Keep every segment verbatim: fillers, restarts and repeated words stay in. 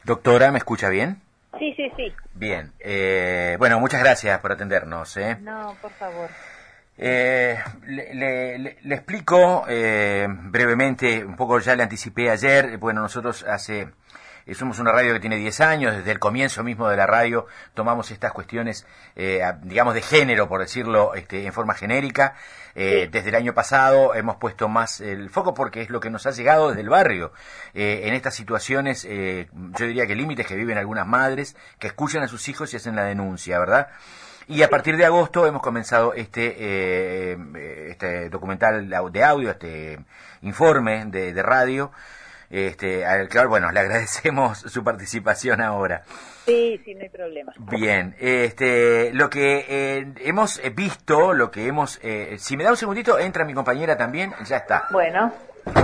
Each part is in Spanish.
Doctora, ¿me escucha bien? Sí, sí, sí. Bien. Eh, bueno, muchas gracias por atendernos. ¿eh? No, por favor. Eh, le, le- le- le explico eh, brevemente, un poco ya le anticipé ayer. Bueno, nosotros hace... eh, somos una radio que tiene diez años, desde el comienzo mismo de la radio tomamos estas cuestiones, eh, a- digamos, de género, por decirlo este, en forma genérica. Eh, Sí. desde el año pasado hemos puesto más el foco porque es lo que nos ha llegado desde el barrio. Eh, en estas situaciones, eh, yo diría que límites que viven algunas madres que escuchan a sus hijos y hacen la denuncia, ¿verdad? Y a partir de agosto hemos comenzado este, eh, este documental de audio, este informe de, de radio. Este, al claro, bueno, le agradecemos su participación ahora. Sí, sí, no hay problema. Bien, este, lo que eh, hemos visto, lo que hemos, eh, si me da un segundito, entra mi compañera también, ya está. Bueno,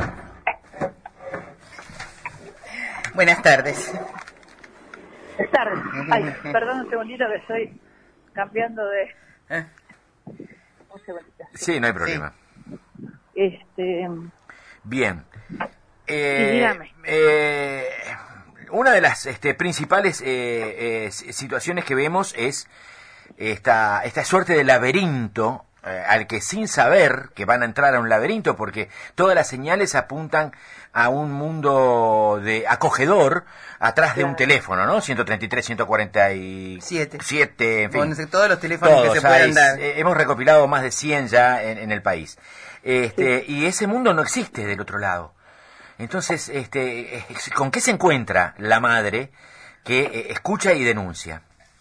Buenas tardes. es tarde. Ay, perdón un segundito que estoy cambiando de... ¿Eh? Un segundito. Sí, no hay problema. Este... Bien. Sí, Eh, dígame. eh, una de las este, principales eh, eh, situaciones que vemos es esta, esta suerte de laberinto eh, al que sin saber que van a entrar a un laberinto, porque todas las señales apuntan a un mundo de acogedor atrás de un Claro. teléfono, ¿no? ciento treinta y tres, ciento cuarenta y siete, en fin. Con ese- todos los teléfonos Todos, que se puedan hay- dar. eh, hemos recopilado más de cien ya en, en el país. Este, Y ese mundo no existe del otro lado. Entonces, este, eh, ¿con qué se encuentra la madre que eh, escucha y denuncia?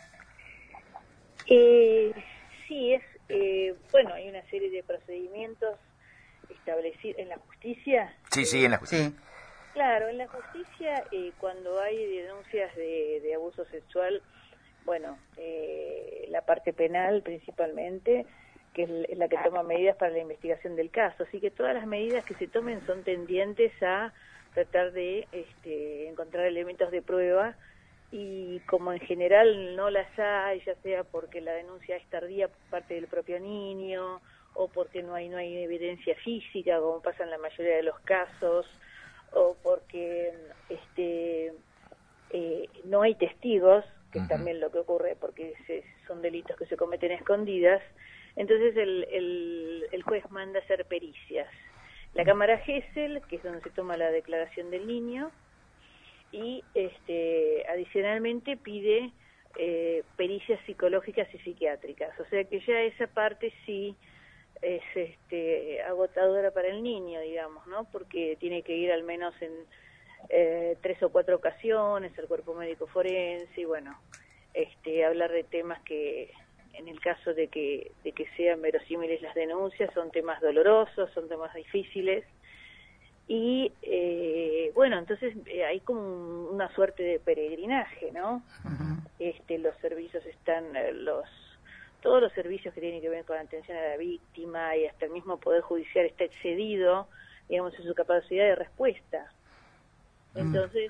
Eh, sí, es... Eh, bueno, hay una serie de procedimientos establecidos en la justicia. Sí, eh, sí, en la Sí, Claro, en la justicia, eh, cuando hay denuncias de, de abuso sexual, bueno, eh, la parte penal principalmente, que es l- es la que toma medidas para la investigación del caso. Así que todas las medidas que se tomen son tendientes a tratar de este, encontrar elementos de prueba, y como en general no las hay, ya sea porque la denuncia es tardía por parte del propio niño o porque no hay no hay evidencia física, como pasa en la mayoría de los casos, o porque este eh, no hay testigos, que es Ujú. también lo que ocurre porque se- son delitos que se cometen a escondidas. Entonces el, el, el juez manda hacer pericias. La cámara Gesell, que es donde se toma la declaración del niño, y este adicionalmente pide eh, pericias psicológicas y psiquiátricas. O sea que ya esa parte sí es este agotadora para el niño, digamos, ¿no? Porque tiene que ir al menos en eh, tres o cuatro ocasiones al cuerpo médico forense y bueno, este hablar de temas que en el caso de que de que sean verosímiles las denuncias son temas dolorosos, son temas difíciles. Y eh, bueno, entonces eh, hay como un- una suerte de peregrinaje, ¿no? ujú, Este, los servicios están, eh, los todos los servicios que tienen que ver con atención a la víctima y hasta el mismo Poder Judicial está excedido, digamos, en su capacidad de respuesta. Entonces,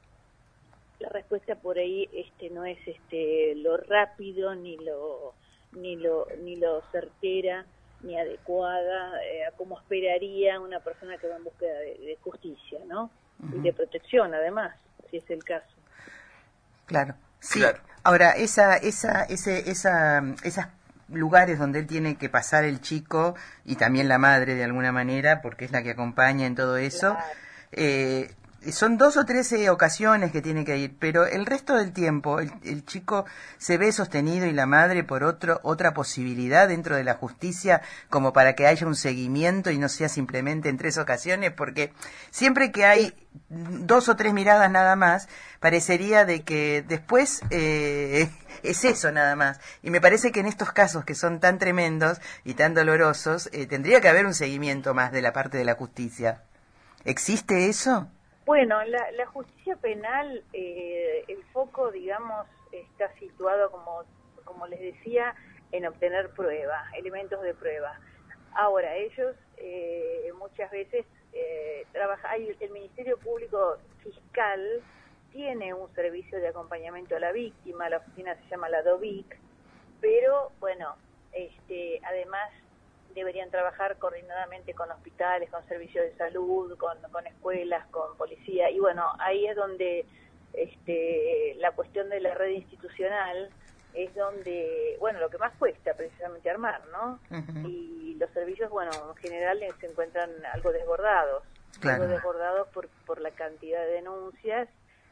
la respuesta por ahí este no es este lo rápido ni lo ni lo ni lo certera ni adecuada eh, a como esperaría una persona que va en búsqueda de, de justicia, ¿no? Y de protección, además, si es el caso. claro. Sí. Claro. Ahora, esa, esa, ese, esa, esas lugares donde él tiene que pasar el chico y también la madre de alguna manera, porque es la que acompaña en todo eso, Claro. eh, son dos o tres eh, ocasiones que tiene que ir, pero el resto del tiempo el, el chico se ve sostenido y la madre por otro otra posibilidad dentro de la justicia como para que haya un seguimiento y no sea simplemente en tres ocasiones, porque siempre que hay dos o tres miradas nada más, parecería de que después eh, es eso nada más. Y me parece que en estos casos que son tan tremendos y tan dolorosos, eh, tendría que haber un seguimiento más de la parte de la justicia. ¿Existe eso? Bueno, la, la justicia penal, eh, el foco, digamos, está situado, como, como les decía, en obtener prueba, elementos de prueba. Ahora, ellos eh, muchas veces eh, trabajan, hay el Ministerio Público Fiscal tiene un servicio de acompañamiento a la víctima, la oficina se llama la DOVIC, pero bueno, este, además deberían trabajar coordinadamente con hospitales, con servicios de salud, con, con escuelas, con policía, y bueno, ahí es donde este, la cuestión de la red institucional es donde, bueno, lo que más cuesta precisamente armar, ¿no? Uh-huh. Y los servicios, bueno, en general se encuentran algo desbordados, claro. algo desbordados por, por la cantidad de denuncias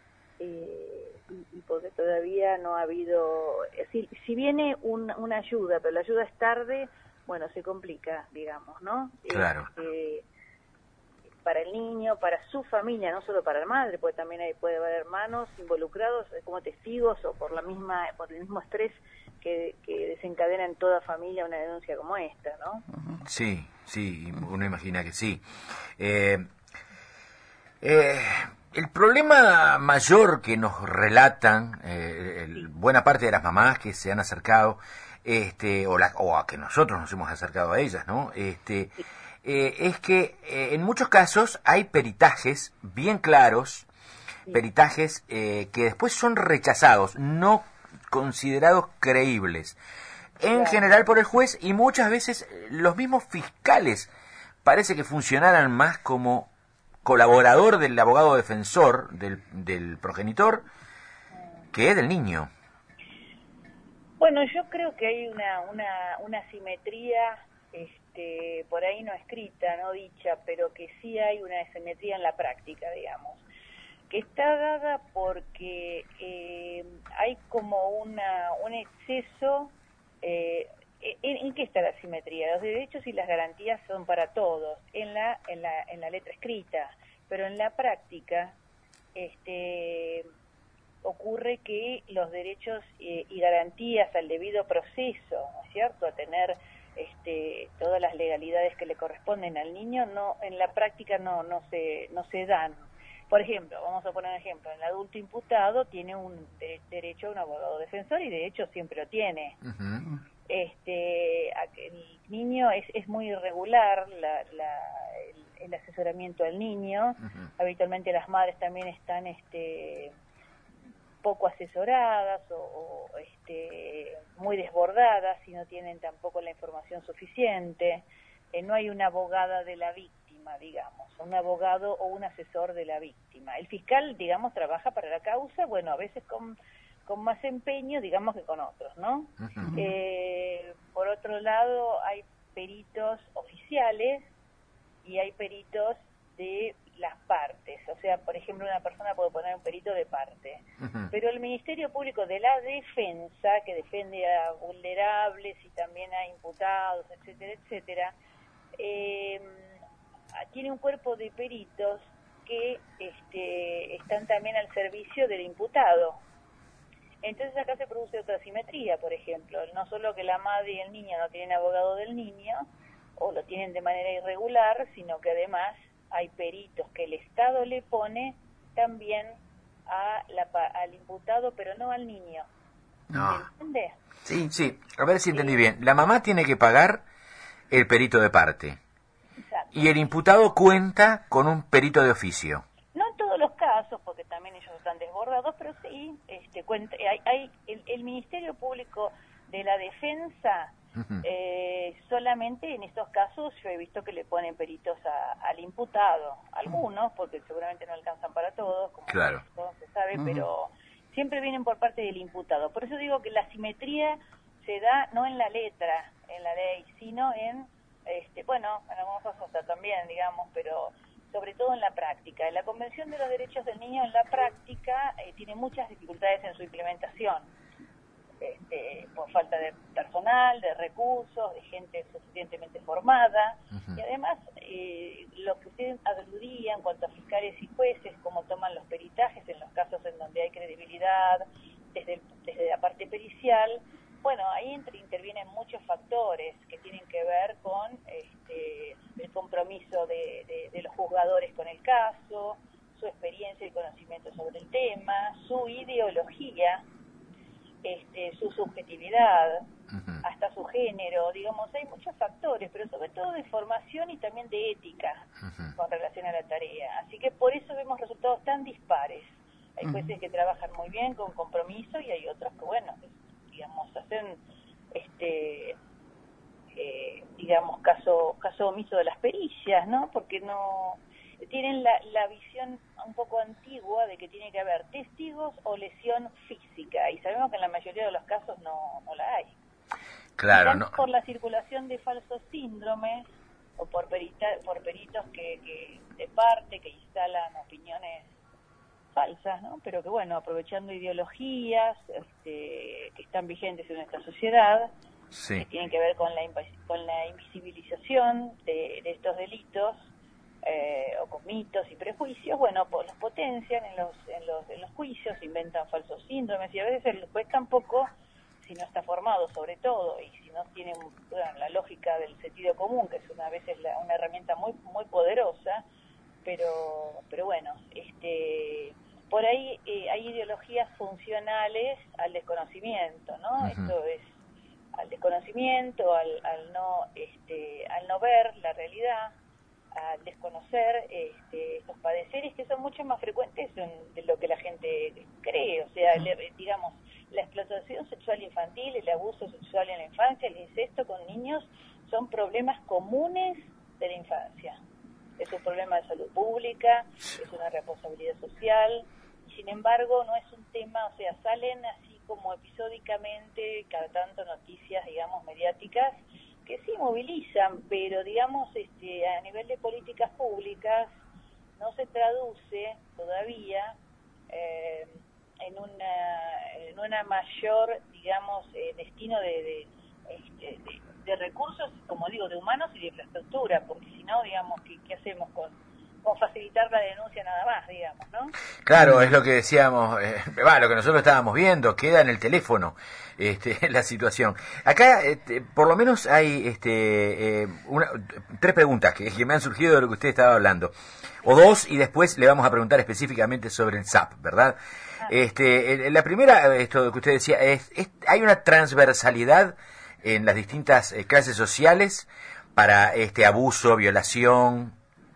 eh, y, y porque todavía no ha habido, si, si viene un, una ayuda, pero la ayuda es tarde, bueno, se complica, digamos, ¿no? Claro. Este, para el niño, para su familia, no solo para la madre, porque también hay, puede haber hermanos involucrados como testigos o por la misma por el mismo estrés que, que desencadena en toda familia una denuncia como esta, ¿no? Sí, sí, uno imagina que sí. Eh, eh, el problema mayor que nos relatan eh, el, sí. buena parte de las mamás que se han acercado, este, o, la, o a que nosotros nos hemos acercado a ellas, ¿no? Este, sí. Eh, es que eh, en muchos casos hay peritajes bien claros, sí. peritajes eh, que después son rechazados, no considerados creíbles, en claro. general por el juez, y muchas veces los mismos fiscales parece que funcionaran más como colaborador del abogado defensor del, del progenitor que del niño. Bueno, yo creo que hay una, una, una simetría este, por ahí no escrita, no dicha, pero que sí hay una asimetría en la práctica, digamos, que está dada porque eh, hay como una un exceso, eh, ¿en, ¿en qué está la asimetría? Los derechos y las garantías son para todos, en la, en la, en la letra escrita, pero en la práctica este, ocurre que los derechos eh, y garantías al debido proceso, ¿no es cierto?, a tener Este, todas las legalidades que le corresponden al niño, no en la práctica no no se no se dan. Por ejemplo, vamos a poner un ejemplo, el adulto imputado tiene un de, derecho a un abogado defensor y de hecho siempre lo tiene. Uh-huh. Este, el niño es es muy irregular la, la, el, el asesoramiento al niño. Uh-huh. Habitualmente las madres también están este poco asesoradas o, o este, muy desbordadas y no tienen tampoco la información suficiente. Eh, no hay una abogada de la víctima, digamos, un abogado o un asesor de la víctima. El fiscal, digamos, trabaja para la causa, bueno, a veces con, con más empeño, digamos, que con otros, ¿no? Uh-huh. Eh, por otro lado, hay peritos oficiales y hay peritos de las partes, o sea, por ejemplo, una persona puede poner un perito de parte, uh-huh. pero el Ministerio Público de la Defensa, que defiende a vulnerables y también a imputados, etcétera, etcétera, eh, tiene un cuerpo de peritos que este, están también al servicio del imputado. Entonces acá se produce otra asimetría, por ejemplo, no solo que la madre y el niño no tienen abogado del niño, o lo tienen de manera irregular, sino que además hay peritos que el Estado le pone también a la, al imputado, pero no al niño. No. ¿Entiende? Sí, sí. A ver si entendí sí. bien. La mamá tiene que pagar el perito de parte. Exacto. Y el imputado cuenta con un perito de oficio. No en todos los casos, porque también ellos están desbordados, pero sí, este, cuenta, hay, hay el, el Ministerio Público de la Defensa. Uh-huh. Eh, solamente en estos casos yo he visto que le ponen peritos a, al imputado, algunos, porque seguramente no alcanzan para todos, como claro. todo se sabe, uh-huh. pero siempre vienen por parte del imputado. Por eso digo que la simetría se da no en la letra, en la ley, sino en, este, bueno, en algunos casos hasta también, digamos, pero sobre todo en la práctica. La Convención de los Derechos del Niño en la práctica eh, tiene muchas dificultades en su implementación. Este, por falta de personal, de recursos, de gente suficientemente formada, uh-huh. y además eh, lo que usted aludía en cuanto a fiscales y jueces, cómo toman los peritajes en los casos en donde hay credibilidad, desde, el, desde la parte pericial, bueno, ahí inter, intervienen muchos factores que tienen que ver con este, el compromiso de, de, de los juzgadores con el caso, su experiencia y conocimiento sobre el tema, su ideología, Este, su subjetividad, uh-huh. hasta su género, digamos, hay muchos factores, pero sobre todo de formación y también de ética uh-huh. con relación a la tarea. Así que por eso vemos resultados tan dispares. Hay uh-huh. jueces que trabajan muy bien con compromiso y hay otros que, bueno, digamos, hacen, este, eh, digamos, caso caso omiso de las pericias, ¿no? Porque no tienen la, la visión un poco antigua de que tiene que haber testigos o lesión física, y sabemos que en la mayoría de los casos no, no la hay. Claro, no. Por la circulación de falsos síndromes o por, perita, por peritos que, que de parte que instalan opiniones falsas, ¿no? Pero que, bueno, aprovechando ideologías este, que están vigentes en nuestra sociedad, sí. que tienen que ver con la, con la invisibilización de, de estos delitos, eh, o con mitos y prejuicios, bueno, pues los potencian en los, en los, en los juicios, inventan falsos síndromes, y a veces el juez tampoco, si no está formado sobre todo, y si no tiene bueno, la lógica del sentido común, que es una, a veces la, una herramienta muy muy poderosa, pero pero bueno, este por ahí eh, hay ideologías funcionales al desconocimiento, ¿no? Uh-huh. Esto es al desconocimiento, al, al no este al no ver la realidad, al desconocer este, estos padeceres que son mucho más frecuentes en, de lo que la gente cree, o sea, le, digamos, la explotación sexual infantil, el abuso sexual en la infancia, el incesto con niños, son problemas comunes de la infancia. Es un problema de salud pública, es una responsabilidad social, y sin embargo no es un tema, o sea, salen así como episódicamente, cada tanto noticias, digamos, mediáticas, que sí movilizan, pero digamos, este, a nivel de políticas públicas no se traduce todavía eh, en una en una mayor, digamos, eh, destino de, de, este, de, de recursos, como digo, de humanos y de infraestructura, porque si no, digamos, ¿qué, qué hacemos con, con facilitar la denuncia nada más, digamos, ¿no? Claro, es lo que decíamos, eh, va, lo que nosotros estábamos viendo, queda en el teléfono este, la situación. Acá, este, por lo menos hay este, eh, una, tres preguntas que, que me han surgido de lo que usted estaba hablando, o dos, y después le vamos a preguntar específicamente sobre el S A P, ¿verdad? Este, la primera, esto que usted decía, es, es hay una transversalidad en las distintas eh, clases sociales para este abuso, violación.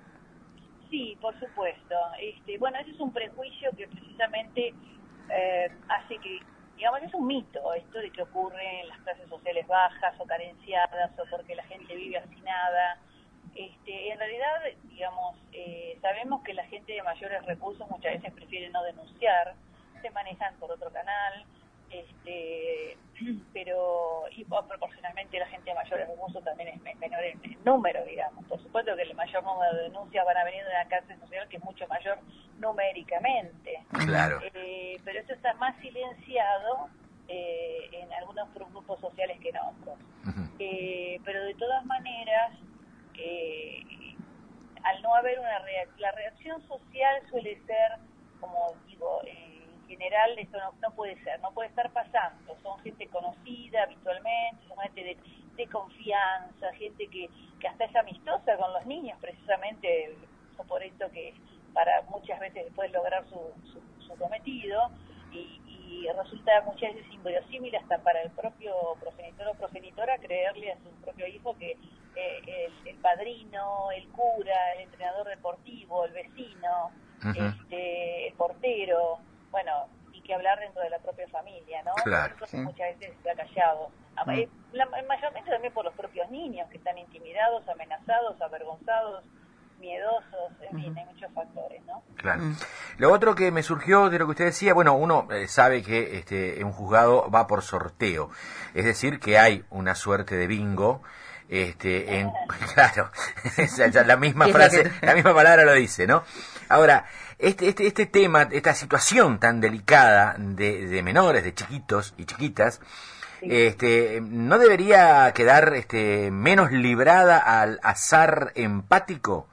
Sí, por supuesto. Este, bueno, ese es un prejuicio que precisamente eh, hace que, digamos, es un mito esto de que ocurre en las clases sociales bajas o carenciadas o porque la gente vive hacinada. Este, en realidad, digamos, eh, sabemos que la gente de mayores recursos muchas veces prefiere no denunciar, se manejan por otro canal, este, pero y proporcionalmente la gente de mayores recursos también es menor en, en número, digamos. Por supuesto que el mayor número de denuncias van a venir de una clase social que es mucho mayor numéricamente. Claro. Eh, pero esto está más silenciado eh, en algunos grupos sociales que en otros. Uh-huh. Eh, pero de todas maneras, eh, al no haber una reacción, la reacción social suele ser, como digo, eh, en general esto no, no puede ser, no puede estar pasando, son gente conocida habitualmente, son gente de, de confianza, gente que, que hasta es amistosa con los niños, precisamente por esto que para muchas veces después lograr su, su, su cometido, y, y resulta muchas veces inverosímil hasta para el propio progenitor o progenitora creerle a su propio hijo que eh, el, el padrino, el cura, el entrenador deportivo, el vecino, uh-huh. este, el portero, bueno, y que hablar dentro de la propia familia, ¿no? Claro, Eso sí. Muchas veces se ha callado. Uh-huh. La, mayormente también por los propios niños que están intimidados, amenazados, avergonzados, miedosos, en fin, uh-huh. hay muchos factores, ¿no? Claro. Uh-huh. Lo otro que me surgió de lo que usted decía, bueno, uno eh, sabe que este, un juzgado va por sorteo, es decir, que hay una suerte de bingo. Este, en, claro, la misma frase, la misma palabra lo dice, ¿no? Ahora, este, este, este tema, esta situación tan delicada de, de menores, de chiquitos y chiquitas, sí. este, ¿no debería quedar este, menos librada al azar empático?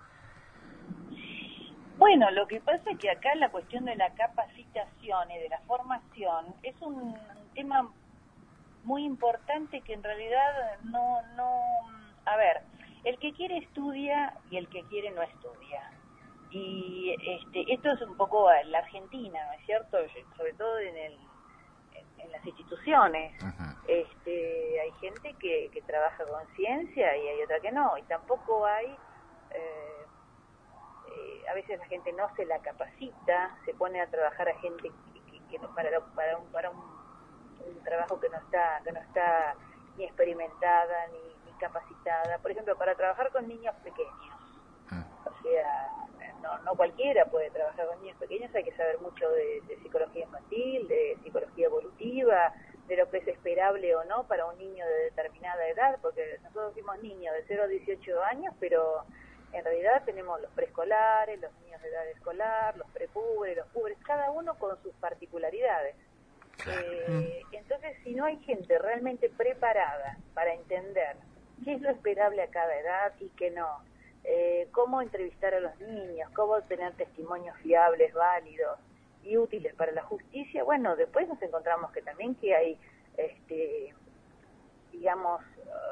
Bueno, lo que pasa es que acá la cuestión de la capacitación y de la formación es un tema muy importante que en realidad no, no, a ver, el que quiere estudia y el que quiere no estudia. Y este, esto es un poco la Argentina, ¿no es cierto? Sobre todo en, el, en, en las instituciones. Uh-huh. Este, hay gente que, que trabaja con ciencia y hay otra que no. Y tampoco hay, eh, eh, a veces la gente no se la capacita, se pone a trabajar a gente que, que, que no, para, para un, para un un trabajo que no está que no está ni experimentada ni, ni capacitada, por ejemplo, para trabajar con niños pequeños, mm. o sea, no, no cualquiera puede trabajar con niños pequeños, hay que saber mucho de, de psicología infantil, de psicología evolutiva, de lo que es esperable o no para un niño de determinada edad, porque nosotros decimos niños de cero a dieciocho años, pero en realidad tenemos los preescolares, los niños de edad escolar, los prepúberes, los púberes, cada uno con sus particularidades. Eh, entonces, si no hay gente realmente preparada para entender qué es lo esperable a cada edad y qué no, eh, cómo entrevistar a los niños, cómo tener testimonios fiables, válidos y útiles para la justicia, bueno, después nos encontramos que también que hay, este, digamos,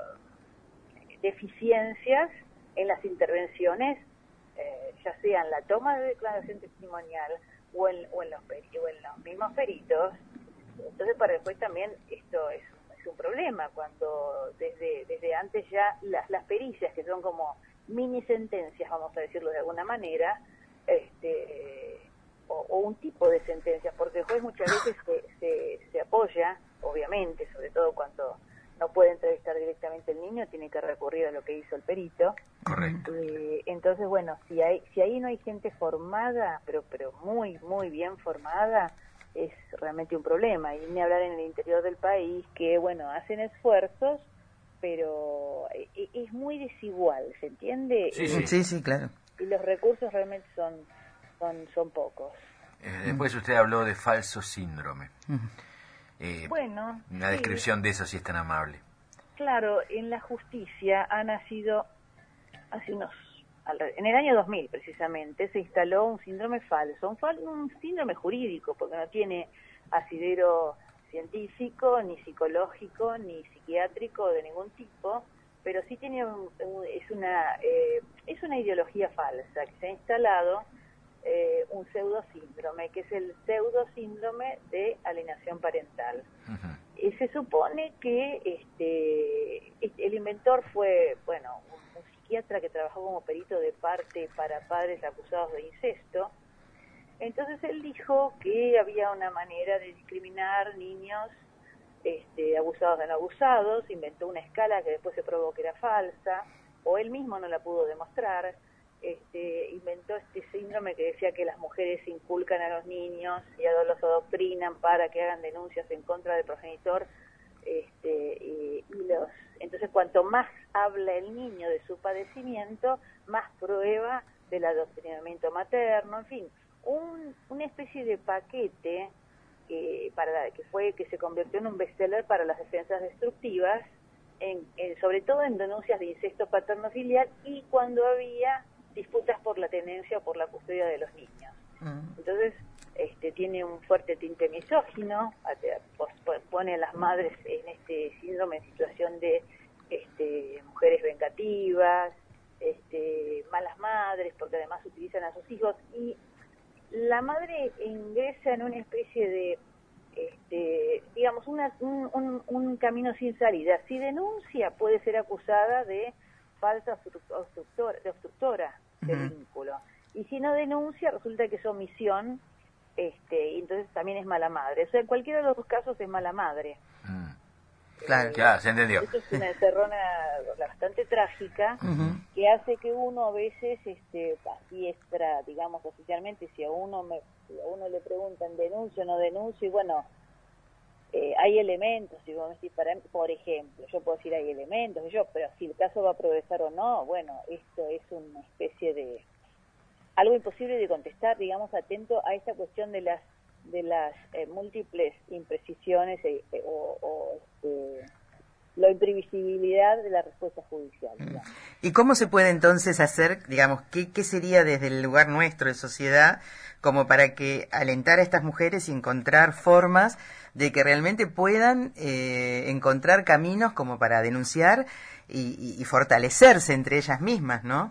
uh, deficiencias en las intervenciones, eh, ya sea en la toma de declaración testimonial o en, o en, los, peri o en los mismos peritos. Entonces, para después también esto es, es un problema, cuando desde, desde antes ya las, las pericias, que son como mini sentencias, vamos a decirlo de alguna manera, este, o, o un tipo de sentencias, porque el juez muchas veces se, se, se apoya, obviamente, sobre todo cuando no puede entrevistar directamente al niño, tiene que recurrir a lo que hizo el perito. Correcto. Eh, entonces, bueno, si hay, si ahí no hay gente formada, pero, pero muy, muy bien formada, es realmente un problema. Y ni hablar en el interior del país, que, bueno, hacen esfuerzos, pero es muy desigual, ¿se entiende? Sí, sí, sí, sí, claro. Y los recursos realmente son, son, son pocos. Eh, después usted habló de falso síndrome. Eh, Bueno, una sí. descripción de eso, si es tan amable. Claro, en la justicia ha nacido hace unos... En el año dos mil, precisamente, se instaló un síndrome falso, un, fal, un síndrome jurídico, porque no tiene asidero científico, ni psicológico, ni psiquiátrico de ningún tipo, pero sí tiene un, un, es una eh, es una ideología falsa que se ha instalado, eh, un pseudosíndrome, que es el pseudosíndrome de alienación parental. Uh-huh. Y se supone que este el inventor fue, bueno, un, un psiquiatra que trabajó como perito de parte para padres acusados de incesto. Entonces él dijo que había una manera de discriminar niños este, abusados de no abusados, inventó una escala que después se probó que era falsa, o él mismo no la pudo demostrar, este, inventó este síndrome que decía que las mujeres inculcan a los niños y a los adoctrinan para que hagan denuncias en contra del progenitor, este, y, y los entonces cuanto más habla el niño de su padecimiento, más prueba del adoctrinamiento materno, en fin, un, una especie de paquete que para que fue que se convirtió en un bestseller para las defensas destructivas, en, en, sobre todo en denuncias de incesto paterno-filial y cuando había disputas por la tenencia o por la custodia de los niños. Uh-huh. Entonces, este tiene un fuerte tinte misógino, pone a las madres en este síndrome en situación de este, mujeres vengativas, este, malas madres, porque además utilizan a sus hijos, y la madre ingresa en una especie de, este, digamos, una, un, un, un camino sin salida. Si denuncia, puede ser acusada de falsa obstructora, de obstructora uh-huh. del vínculo. Y si no denuncia, resulta que es omisión, este, y entonces también es mala madre. O sea, en cualquiera de los dos casos es mala madre. Mm. Claro, eh, claro, se entendió. Esto es una encerrona bastante trágica, uh-huh. que hace que uno a veces, este, así extra, digamos, oficialmente, si a uno me, si a uno le preguntan denuncio o no denuncio, y bueno, eh, hay elementos, si vos me decís, para, por ejemplo, yo puedo decir hay elementos, yo, pero si el caso va a progresar o no, bueno, esto es una especie de algo imposible de contestar, digamos, atento a esta cuestión de las de las eh, múltiples imprecisiones eh, eh, o, o este, la imprevisibilidad de la respuesta judicial. Digamos. ¿Y cómo se puede entonces hacer, digamos, qué, qué sería desde el lugar nuestro de sociedad como para que alentar a estas mujeres y encontrar formas de que realmente puedan eh, encontrar caminos como para denunciar y, y, y fortalecerse entre ellas mismas, ¿no?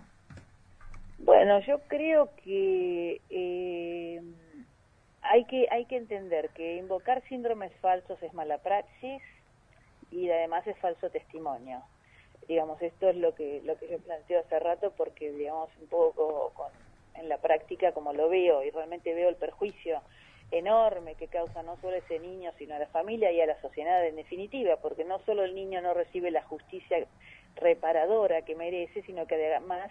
Bueno, yo creo que eh, hay que hay que entender que invocar síndromes falsos es mala praxis y además es falso testimonio. Digamos, esto es lo que lo que yo planteo hace rato porque, digamos, un poco con, en la práctica como lo veo y realmente veo el perjuicio enorme que causa no solo a ese niño, sino a la familia y a la sociedad en definitiva, porque no solo el niño no recibe la justicia reparadora que merece, sino que además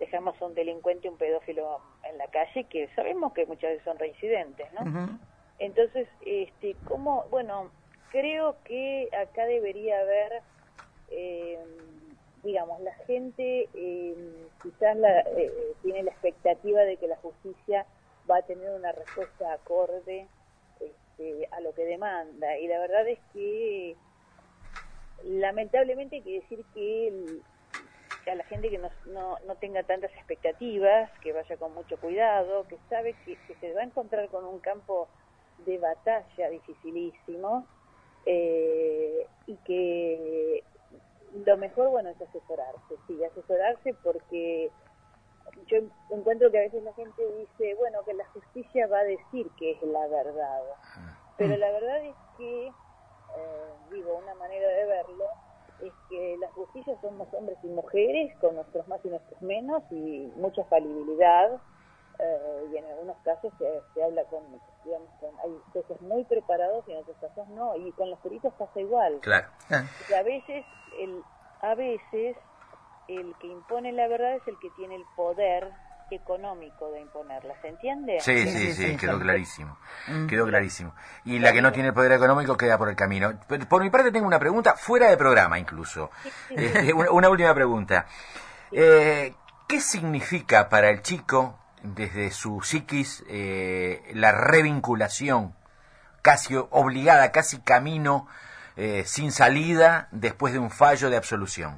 dejamos a un delincuente, un pedófilo en la calle, que sabemos que muchas veces son reincidentes, ¿no? Uh-huh. Entonces, este, ¿cómo? Bueno, creo que acá debería haber, eh, digamos, la gente eh, quizás la, eh, tiene la expectativa de que la justicia va a tener una respuesta acorde este, a lo que demanda, y la verdad es que lamentablemente hay que decir que el, a la gente que no, no, no tenga tantas expectativas, que vaya con mucho cuidado, que sabe que, que se va a encontrar con un campo de batalla dificilísimo, eh, y que lo mejor, bueno, es asesorarse, sí, asesorarse, porque yo encuentro que a veces la gente dice, bueno, que la justicia va a decir que es la verdad, pero la verdad es que, eh, digo, una manera de verlo, es que las justicias somos hombres y mujeres, con nuestros más y nuestros menos, y mucha falibilidad, eh, y en algunos casos se, se habla con, digamos, con, hay jueces muy preparados y en otros casos no, y con los peritos pasa igual. Claro. Y a veces, el, a veces, el que impone la verdad es el que tiene el poder económico de imponerla, ¿se entiende? Sí, sí, sí, sí, sí, quedó clarísimo, quedó clarísimo. Y la que no tiene el poder económico queda por el camino. Por mi parte tengo una pregunta, fuera de programa incluso. Sí, sí, sí. Eh, una, una última pregunta. Eh, ¿Qué significa para el chico, desde su psiquis, eh, la revinculación casi obligada, casi camino eh, sin salida después de un fallo de absolución?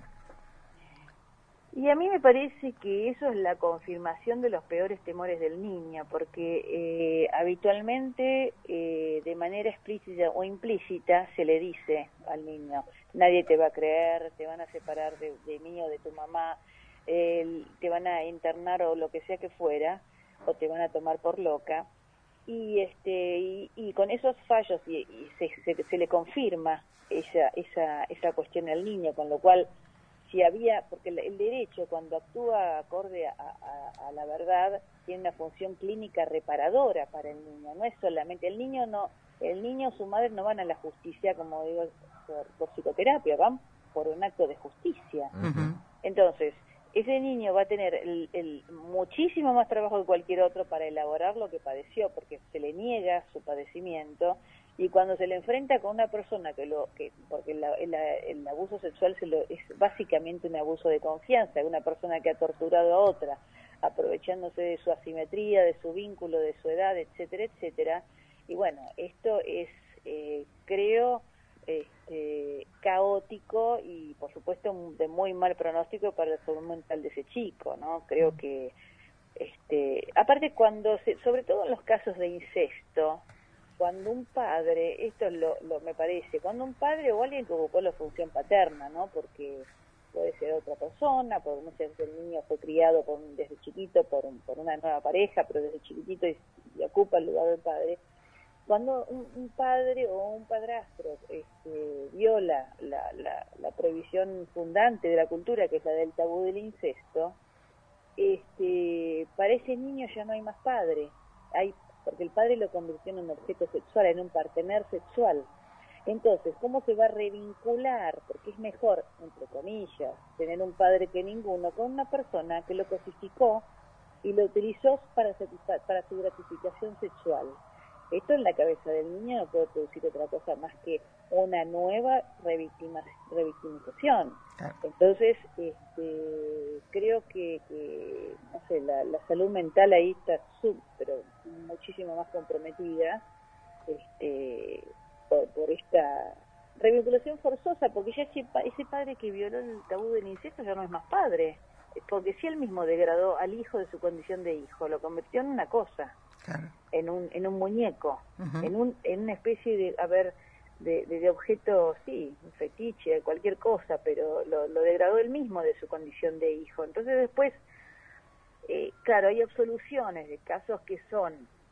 Y a mí me parece que eso es la confirmación de los peores temores del niño, porque eh, habitualmente, eh, de manera explícita o implícita, se le dice al niño, nadie te va a creer, te van a separar de, de mí o de tu mamá, eh, te van a internar o lo que sea que fuera, o te van a tomar por loca, y este y, y con esos fallos y, y se, se, se le confirma esa, esa, esa cuestión al niño, con lo cual, si había, porque el derecho cuando actúa acorde a, a, a la verdad tiene una función clínica reparadora para el niño, no es solamente el niño, no el niño o su madre no van a la justicia, como digo, por, por psicoterapia, van por un acto de justicia. Uh-huh. Entonces, ese niño va a tener el, el muchísimo más trabajo que cualquier otro para elaborar lo que padeció, porque se le niega su padecimiento. Y cuando se le enfrenta con una persona que lo que porque el, el, el abuso sexual se lo, es básicamente un abuso de confianza, una persona que ha torturado a otra, aprovechándose de su asimetría, de su vínculo, de su edad, etcétera, etcétera. Y bueno, esto es, eh, creo, este, caótico y por supuesto de muy mal pronóstico para la salud mental de ese chico, ¿no? Creo que, este, aparte cuando, se, sobre todo en los casos de incesto, cuando un padre, esto es lo, lo me parece, cuando un padre o alguien que ocupó la función paterna, ¿no? Porque puede ser otra persona, por muchas veces el niño fue criado por, desde chiquito por, un, por una nueva pareja, pero desde chiquitito y, y ocupa el lugar del padre. Cuando un, un padre o un padrastro este, viola la, la, la prohibición fundante de la cultura, que es la del tabú del incesto, este, para ese niño ya no hay más padre, hay porque el padre lo convirtió en un objeto sexual, en un partener sexual. Entonces, ¿cómo se va a revincular? Porque es mejor, entre comillas, tener un padre que ninguno, con una persona que lo cosificó y lo utilizó para, para su gratificación sexual. Esto en la cabeza del niño no puede producir otra cosa más que una nueva revictima, revictimización. Entonces, este, creo que, que no sé, la, la salud mental ahí está sub, pero muchísimo más comprometida este, por, por esta revinculación forzosa, porque ya ese, ese padre que violó el tabú del incesto ya no es más padre, porque si él mismo degradó al hijo de su condición de hijo, lo convirtió en una cosa. Claro. en un en un muñeco, uh-huh. en un en una especie de, a ver, de, de, de objeto, sí, un fetiche, cualquier cosa, pero lo, lo degradó él mismo de su condición de hijo. Entonces después, eh, claro, hay absoluciones de casos que son,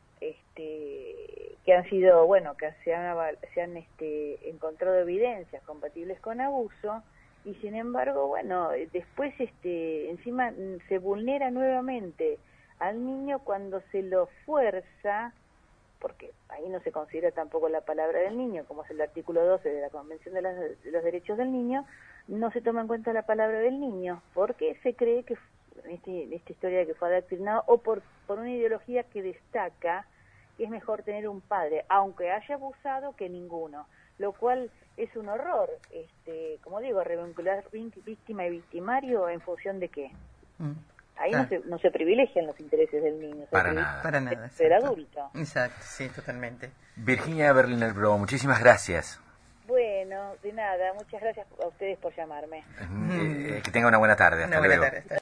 este, que han sido, bueno, que se han, se han este, encontrado evidencias compatibles con abuso, y sin embargo, bueno, después, este, encima se vulnera nuevamente al niño cuando se lo fuerza, porque ahí no se considera tampoco la palabra del niño, como es el artículo doce de la Convención de, las, de los Derechos del Niño, no se toma en cuenta la palabra del niño, porque se cree que en, este, en esta historia que fue adoctrinado, o por, por una ideología que destaca que es mejor tener un padre, aunque haya abusado, que ninguno, lo cual es un horror, este, como digo, revincular víctima y victimario en función de qué. Mm. Ahí ah. no, se, no se privilegian los intereses del niño. Para nada. Para nada. Ser adulto. Exacto, sí, totalmente. Virginia Berliner Bro, muchísimas gracias. Bueno, de nada, muchas gracias a ustedes por llamarme. Eh, eh, que tenga una buena tarde. Hasta una buena luego. tarde.